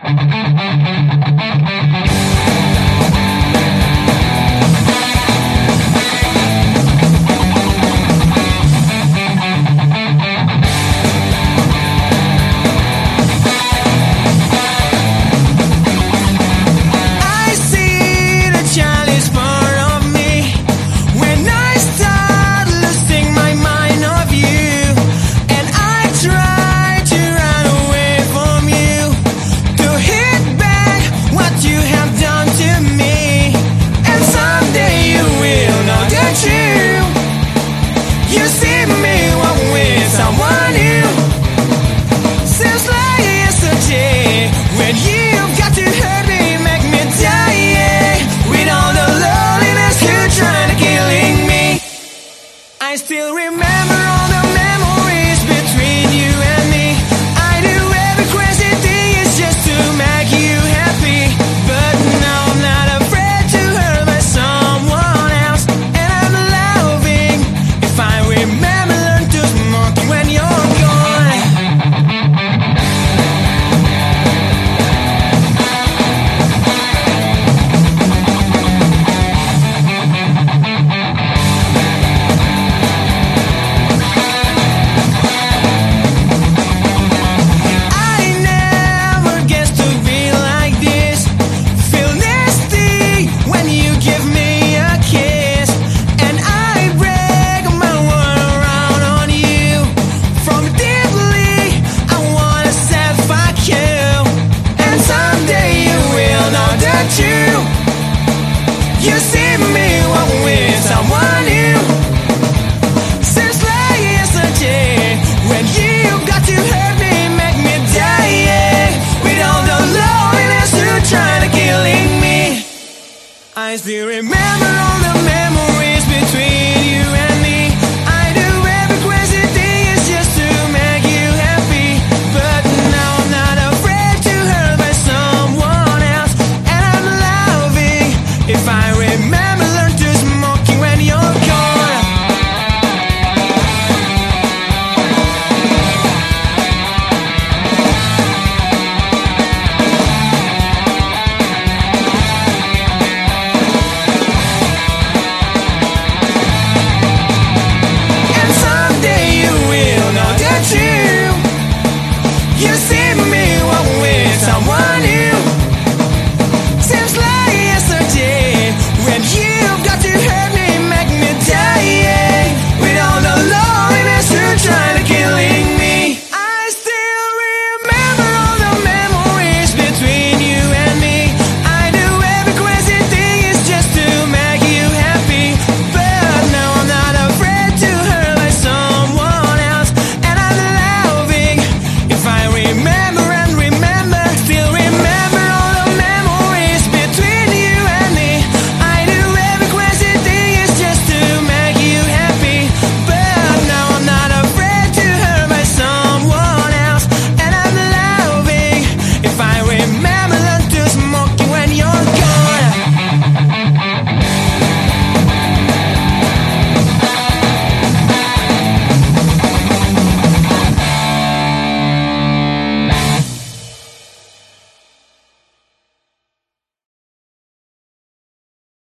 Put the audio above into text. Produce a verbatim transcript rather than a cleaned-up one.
I still remember all the memories between you and me. I do every crazy thing is just to make you happy. But now I'm not afraid to hurt by someone else. And I'm laughing if I remember learn to smoke when you're gone. You see me one with someone new. Seems like yesterday when you got to hurt me, make me die, yeah. With all the loneliness you trying to killing me, I still remember